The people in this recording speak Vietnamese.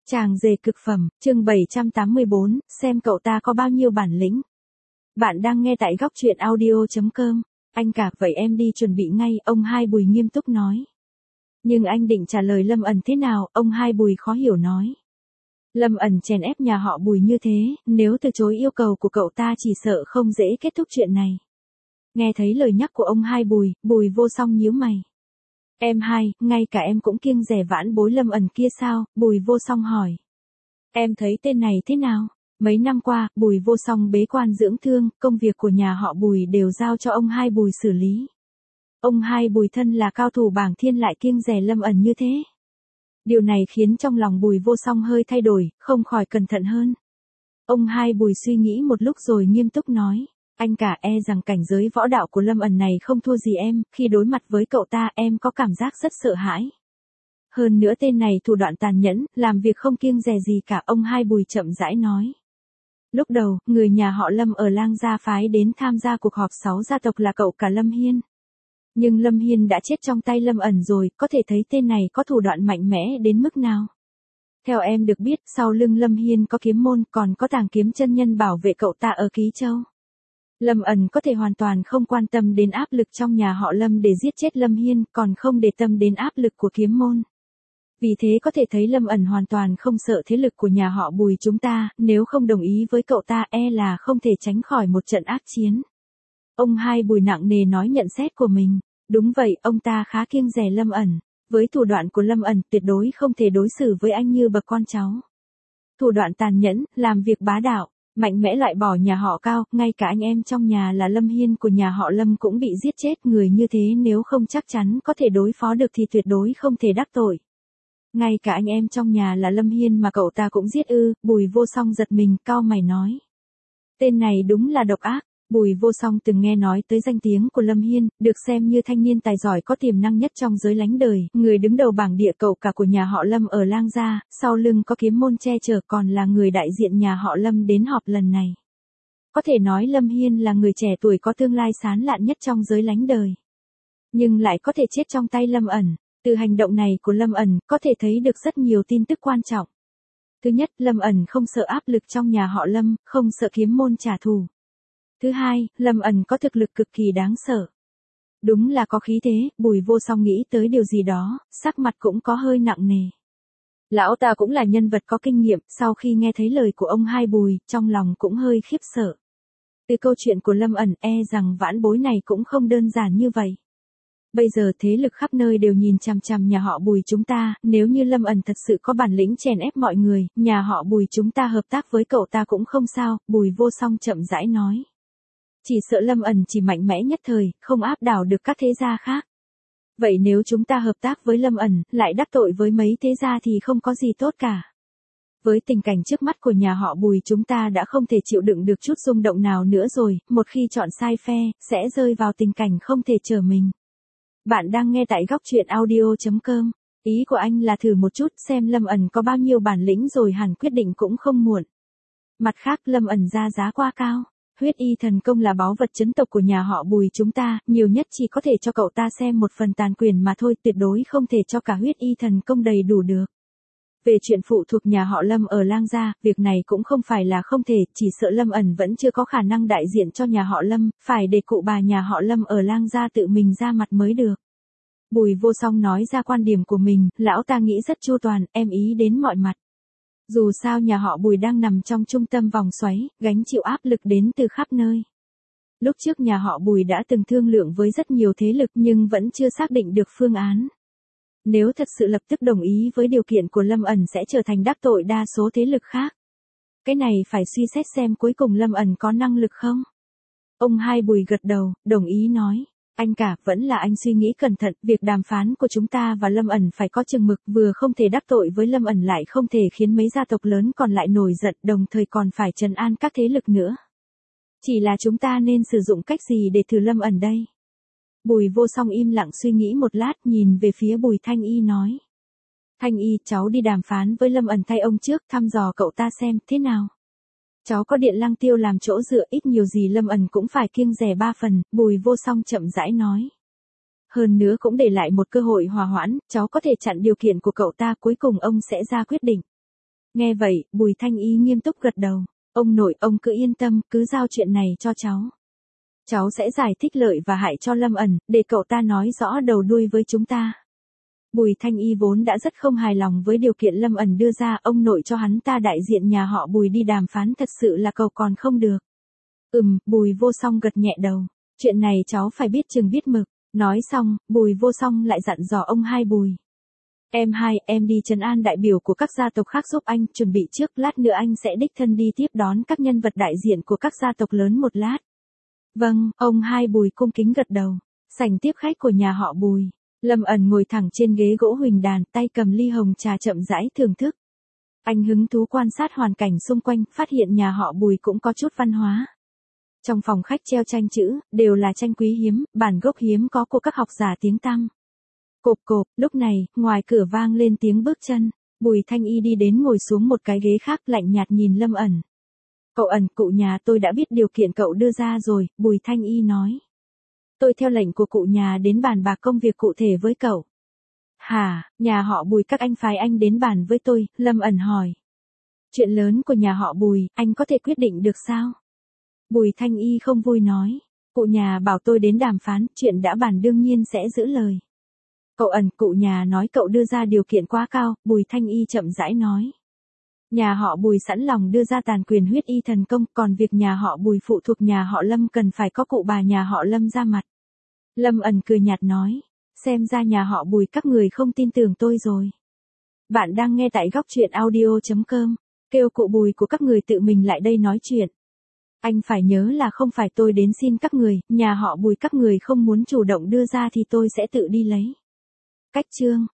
Chàng rể cực phẩm, chương 784, xem cậu ta có bao nhiêu bản lĩnh. Bạn đang nghe tại góc truyện audio.com. Anh cả, vậy em đi chuẩn bị ngay, ông Hai Bùi nghiêm túc nói. Nhưng anh định trả lời Lâm Ẩn thế nào, ông Hai Bùi khó hiểu nói. Lâm Ẩn chèn ép nhà họ Bùi như thế, nếu từ chối yêu cầu của cậu ta chỉ sợ không dễ kết thúc chuyện này. Nghe thấy lời nhắc của ông Hai Bùi, Bùi Vô Song nhíu mày. Em Hai, ngay cả em cũng kiêng dè vãn bối Lâm Ẩn kia sao, Bùi Vô Song hỏi. Em thấy tên này thế nào? Mấy năm qua, Bùi Vô Song bế quan dưỡng thương, công việc của nhà họ Bùi đều giao cho ông Hai Bùi xử lý. Ông Hai Bùi thân là cao thủ bảng thiên lại kiêng dè Lâm Ẩn như thế. Điều này khiến trong lòng Bùi Vô Song hơi thay đổi, không khỏi cẩn thận hơn. Ông Hai Bùi suy nghĩ một lúc rồi nghiêm túc nói. Anh cả rằng cảnh giới võ đạo của Lâm Ẩn này không thua gì em, khi đối mặt với cậu ta em có cảm giác rất sợ hãi. Hơn nữa tên này thủ đoạn tàn nhẫn, làm việc không kiêng dè gì cả, ông Hai Bùi chậm rãi nói. Lúc đầu, người nhà họ Lâm ở Lang Gia phái đến tham gia cuộc họp 6 gia tộc là cậu cả Lâm Hiên. Nhưng Lâm Hiên đã chết trong tay Lâm Ẩn rồi, có thể thấy tên này có thủ đoạn mạnh mẽ đến mức nào. Theo em được biết, sau lưng Lâm Hiên có kiếm môn, còn có tàng kiếm chân nhân bảo vệ cậu ta ở Ký Châu. Lâm Ẩn có thể hoàn toàn không quan tâm đến áp lực trong nhà họ Lâm để giết chết Lâm Hiên, còn không để tâm đến áp lực của kiếm môn. Vì thế có thể thấy Lâm Ẩn hoàn toàn không sợ thế lực của nhà họ Bùi chúng ta, nếu không đồng ý với cậu ta là không thể tránh khỏi một trận ác chiến. Ông Hai Bùi nặng nề nói nhận xét của mình. Đúng vậy, ông ta khá kiêng dè Lâm Ẩn. Với thủ đoạn của Lâm Ẩn tuyệt đối không thể đối xử với anh như bậc con cháu. Thủ đoạn tàn nhẫn, làm việc bá đạo, mạnh mẽ loại bỏ nhà họ Cao, ngay cả anh em trong nhà là Lâm Hiên của nhà họ Lâm cũng bị giết chết, người như thế nếu không chắc chắn có thể đối phó được thì tuyệt đối không thể đắc tội. Ngay cả anh em trong nhà là Lâm Hiên mà cậu ta cũng giết ư, Bùi Vô Song giật mình, cau mày nói. Tên này đúng là độc ác. Bùi Vô Song từng nghe nói tới danh tiếng của Lâm Hiên, được xem như thanh niên tài giỏi có tiềm năng nhất trong giới lánh đời, người đứng đầu bảng địa cậu cả của nhà họ Lâm ở Lang Gia, sau lưng có kiếm môn che chở, còn là người đại diện nhà họ Lâm đến họp lần này. Có thể nói Lâm Hiên là người trẻ tuổi có tương lai sáng lạn nhất trong giới lánh đời. Nhưng lại có thể chết trong tay Lâm Ẩn. Từ hành động này của Lâm Ẩn, có thể thấy được rất nhiều tin tức quan trọng. Thứ nhất, Lâm Ẩn không sợ áp lực trong nhà họ Lâm, không sợ kiếm môn trả thù. Thứ hai, Lâm Ẩn có thực lực cực kỳ đáng sợ. Đúng là có khí thế, Bùi Vô Song nghĩ tới điều gì đó, sắc mặt cũng có hơi nặng nề. Lão ta cũng là nhân vật có kinh nghiệm, sau khi nghe thấy lời của ông Hai Bùi, trong lòng cũng hơi khiếp sợ. Từ câu chuyện của Lâm Ẩn rằng vãn bối này cũng không đơn giản như vậy. Bây giờ thế lực khắp nơi đều nhìn chằm chằm nhà họ Bùi chúng ta, nếu như Lâm Ẩn thật sự có bản lĩnh chèn ép mọi người, nhà họ Bùi chúng ta hợp tác với cậu ta cũng không sao, Bùi Vô Song chậm rãi nói. Chỉ sợ Lâm Ẩn chỉ mạnh mẽ nhất thời, không áp đảo được các thế gia khác. Vậy nếu chúng ta hợp tác với Lâm Ẩn, lại đắc tội với mấy thế gia thì không có gì tốt cả. Với tình cảnh trước mắt của nhà họ Bùi chúng ta đã không thể chịu đựng được chút rung động nào nữa rồi, một khi chọn sai phe, sẽ rơi vào tình cảnh không thể trở mình. Bạn đang nghe tại góc truyện audio.com. Ý của anh là thử một chút xem Lâm Ẩn có bao nhiêu bản lĩnh rồi hẳn quyết định cũng không muộn. Mặt khác Lâm Ẩn ra giá quá cao. Huyết y thần công là báu vật trấn tộc của nhà họ Bùi chúng ta, nhiều nhất chỉ có thể cho cậu ta xem một phần tàn quyền mà thôi, tuyệt đối không thể cho cả huyết y thần công đầy đủ được. Về chuyện phụ thuộc nhà họ Lâm ở Lang Gia, việc này cũng không phải là không thể, chỉ sợ Lâm Ẩn vẫn chưa có khả năng đại diện cho nhà họ Lâm, phải để cụ bà nhà họ Lâm ở Lang Gia tự mình ra mặt mới được. Bùi Vô Song nói ra quan điểm của mình, lão ta nghĩ rất chu toàn, em ý đến mọi mặt. Dù sao nhà họ Bùi đang nằm trong trung tâm vòng xoáy, gánh chịu áp lực đến từ khắp nơi. Lúc trước nhà họ Bùi đã từng thương lượng với rất nhiều thế lực nhưng vẫn chưa xác định được phương án. Nếu thật sự lập tức đồng ý với điều kiện của Lâm Ẩn sẽ trở thành đắc tội đa số thế lực khác. Cái này phải suy xét xem cuối cùng Lâm Ẩn có năng lực không? Ông Hai Bùi gật đầu, đồng ý nói. Anh cả, vẫn là anh suy nghĩ cẩn thận, việc đàm phán của chúng ta và Lâm Ẩn phải có chừng mực, vừa không thể đắc tội với Lâm Ẩn lại không thể khiến mấy gia tộc lớn còn lại nổi giận, đồng thời còn phải trấn an các thế lực nữa. Chỉ là chúng ta nên sử dụng cách gì để thử Lâm Ẩn đây? Bùi Vô Song im lặng suy nghĩ một lát, nhìn về phía Bùi Thanh Y nói. Thanh Y, cháu đi đàm phán với Lâm Ẩn thay ông trước, thăm dò cậu ta xem thế nào. Cháu có Điện Lăng Tiêu làm chỗ dựa, ít nhiều gì Lâm Ẩn cũng phải kiêng dè 3 phần, Bùi Vô Song chậm rãi nói. Hơn nữa cũng để lại một cơ hội hòa hoãn, cháu có thể chặn điều kiện của cậu ta, cuối cùng ông sẽ ra quyết định. Nghe vậy, Bùi Thanh Y nghiêm túc gật đầu. Ông nội, ông cứ yên tâm, cứ giao chuyện này cho cháu. Cháu sẽ giải thích lợi và hại cho Lâm ẩn, để cậu ta nói rõ đầu đuôi với chúng ta. Bùi Thanh Y vốn đã rất không hài lòng với điều kiện Lâm ẩn đưa ra, ông nội cho hắn ta đại diện nhà họ Bùi đi đàm phán thật sự là cầu còn không được. Bùi Vô Song gật nhẹ đầu. Chuyện này cháu phải biết chừng biết mực. Nói xong, Bùi Vô Song lại dặn dò ông hai Bùi. Em đi trấn an đại biểu của các gia tộc khác giúp anh, chuẩn bị trước, lát nữa anh sẽ đích thân đi tiếp đón các nhân vật đại diện của các gia tộc lớn một lát. Vâng, ông hai Bùi cung kính gật đầu. Sảnh tiếp khách của nhà họ Bùi. Lâm ẩn ngồi thẳng trên ghế gỗ huỳnh đàn, tay cầm ly hồng trà chậm rãi thưởng thức. Anh hứng thú quan sát hoàn cảnh xung quanh, phát hiện nhà họ Bùi cũng có chút văn hóa. Trong phòng khách treo tranh chữ, đều là tranh quý hiếm, bản gốc hiếm có của các học giả tiếng tăm. Cộp cộp, lúc này, ngoài cửa vang lên tiếng bước chân. Bùi Thanh Y đi đến ngồi xuống một cái ghế khác, lạnh nhạt nhìn Lâm ẩn. Cậu ẩn, cụ nhà tôi đã biết điều kiện cậu đưa ra rồi, Bùi Thanh Y nói. Tôi theo lệnh của cụ nhà đến bàn bạc công việc cụ thể với cậu. Hả, nhà họ Bùi các anh phái anh đến bàn với tôi, Lâm ẩn hỏi. Chuyện lớn của nhà họ Bùi, anh có thể quyết định được sao? Bùi Thanh Y không vui nói. Cụ nhà bảo tôi đến đàm phán, chuyện đã bàn đương nhiên sẽ giữ lời. Cậu ẩn, cụ nhà nói cậu đưa ra điều kiện quá cao, Bùi Thanh Y chậm rãi nói. Nhà họ Bùi sẵn lòng đưa ra tàn quyền huyết y thần công, còn việc nhà họ Bùi phụ thuộc nhà họ Lâm cần phải có cụ bà nhà họ Lâm ra mặt. Lâm ẩn cười nhạt nói, xem ra nhà họ Bùi các người không tin tưởng tôi rồi. Bạn đang nghe tại góc truyện audio.com, kêu cụ Bùi của các người tự mình lại đây nói chuyện. Anh phải nhớ là không phải tôi đến xin các người, nhà họ Bùi các người không muốn chủ động đưa ra thì tôi sẽ tự đi lấy. Cách chương